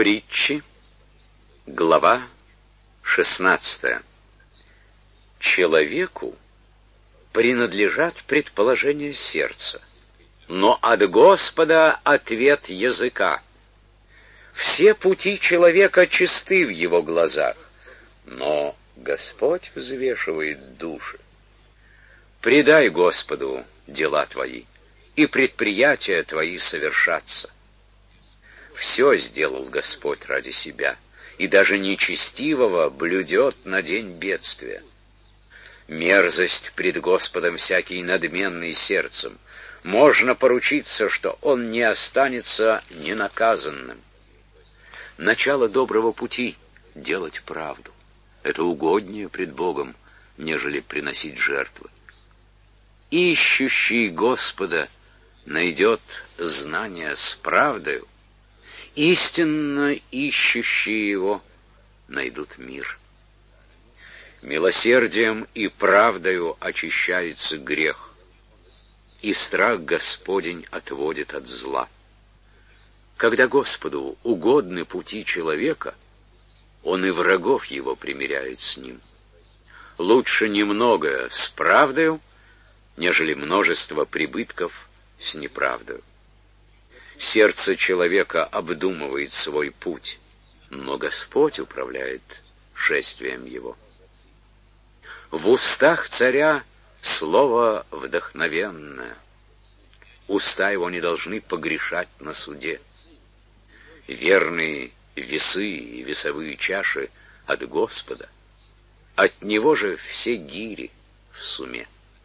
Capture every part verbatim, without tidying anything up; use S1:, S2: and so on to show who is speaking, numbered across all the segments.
S1: Притчи, глава шестнадцатая. Человеку принадлежат предположения сердца, но от Господа ответ языка. Все пути человека чисты в его глазах, но Господь взвешивает души. Предай Господу дела твои, и предприятия твои совершатся. Все сделал Господь ради себя, и даже нечестивого блюдет на день бедствия. Мерзость пред Господом всякий надменный сердцем. Можно поручиться, что он не останется ненаказанным. Начало доброго пути — делать правду. Это угоднее пред Богом, нежели приносить жертвы. Ищущий Господа найдет знание с правдою, истинно ищущие Его найдут мир. Милосердием и правдою очищается грех, и страх Господень отводит от зла. Когда Господу угодны пути человека, Он и врагов его примиряет с ним. Лучше немного с правдою, нежели множество прибытков с неправдою. Сердце человека обдумывает свой путь, но Господь управляет шествием его. В устах царя слово вдохновенное. Уста его не должны погрешать на суде. Верные весы и весовые чаши от Господа, от Него же все гири в суме.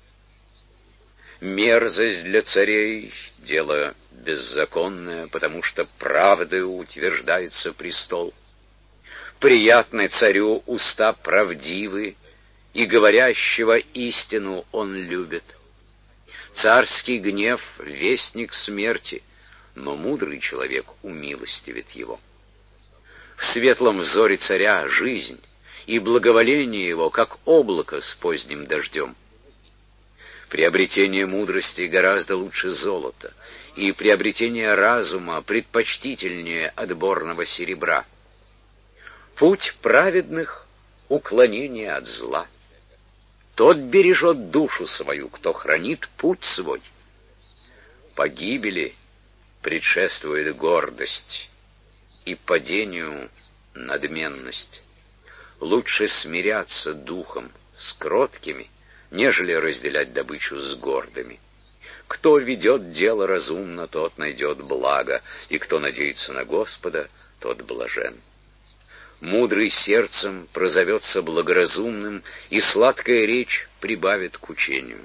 S1: Мерзость для царей — дело беззаконное, потому что правдою утверждается престол. Приятны царю уста правдивы, и говорящего истину он любит. Царский гнев — вестник смерти, но мудрый человек умилостивит его. В светлом взоре царя жизнь, и благоволение его, как облако с поздним дождем. Приобретение мудрости гораздо лучше золота, и приобретение разума предпочтительнее отборного серебра. Путь праведных — уклонение от зла. Тот бережет душу свою, кто хранит путь свой. Погибели предшествует гордость, и падению — надменность. Лучше смиряться духом с кроткими, нежели разделять добычу с гордыми. Кто ведет дело разумно, тот найдет благо, и кто надеется на Господа, тот блажен. Мудрый сердцем прозовется благоразумным, и сладкая речь прибавит к учению.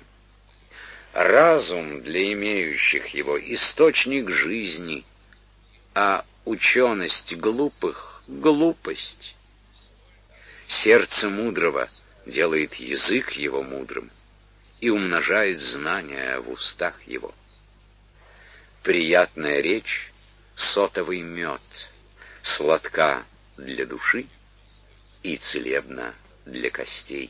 S1: Разум для имеющих его — источник жизни, а ученость глупых — глупость. Сердце мудрого делает язык его мудрым и умножает знания в устах его. Приятная речь — сотовый мед, сладка для души и целебна для костей.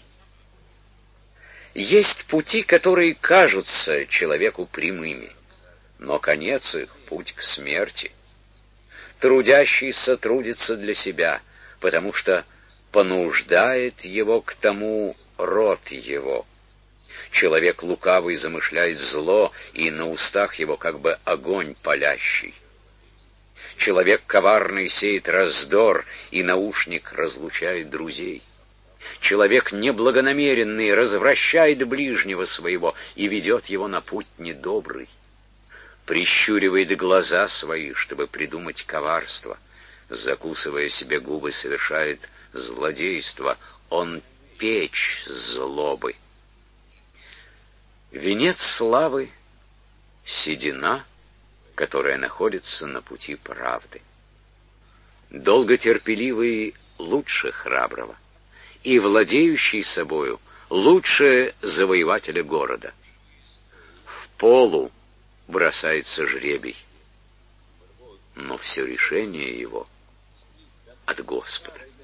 S1: Есть пути, которые кажутся человеку прямыми, но конец их — путь к смерти. Трудящийся трудится для себя, потому что понуждает его к тому род его. Человек лукавый замышляет зло, и на устах его как бы огонь палящий. Человек коварный сеет раздор, и наушник разлучает друзей. Человек неблагонамеренный развращает ближнего своего и ведет его на путь недобрый. Прищуривает глаза свои, чтобы придумать коварство. Закусывая себе губы, совершает злодейство. Он печь злобы. Венец славы — седина, которая находится на пути правды. Долготерпеливый лучше храброго, и владеющий собою лучше завоевателя города. В полу бросается жребий, но все решение его от Господа.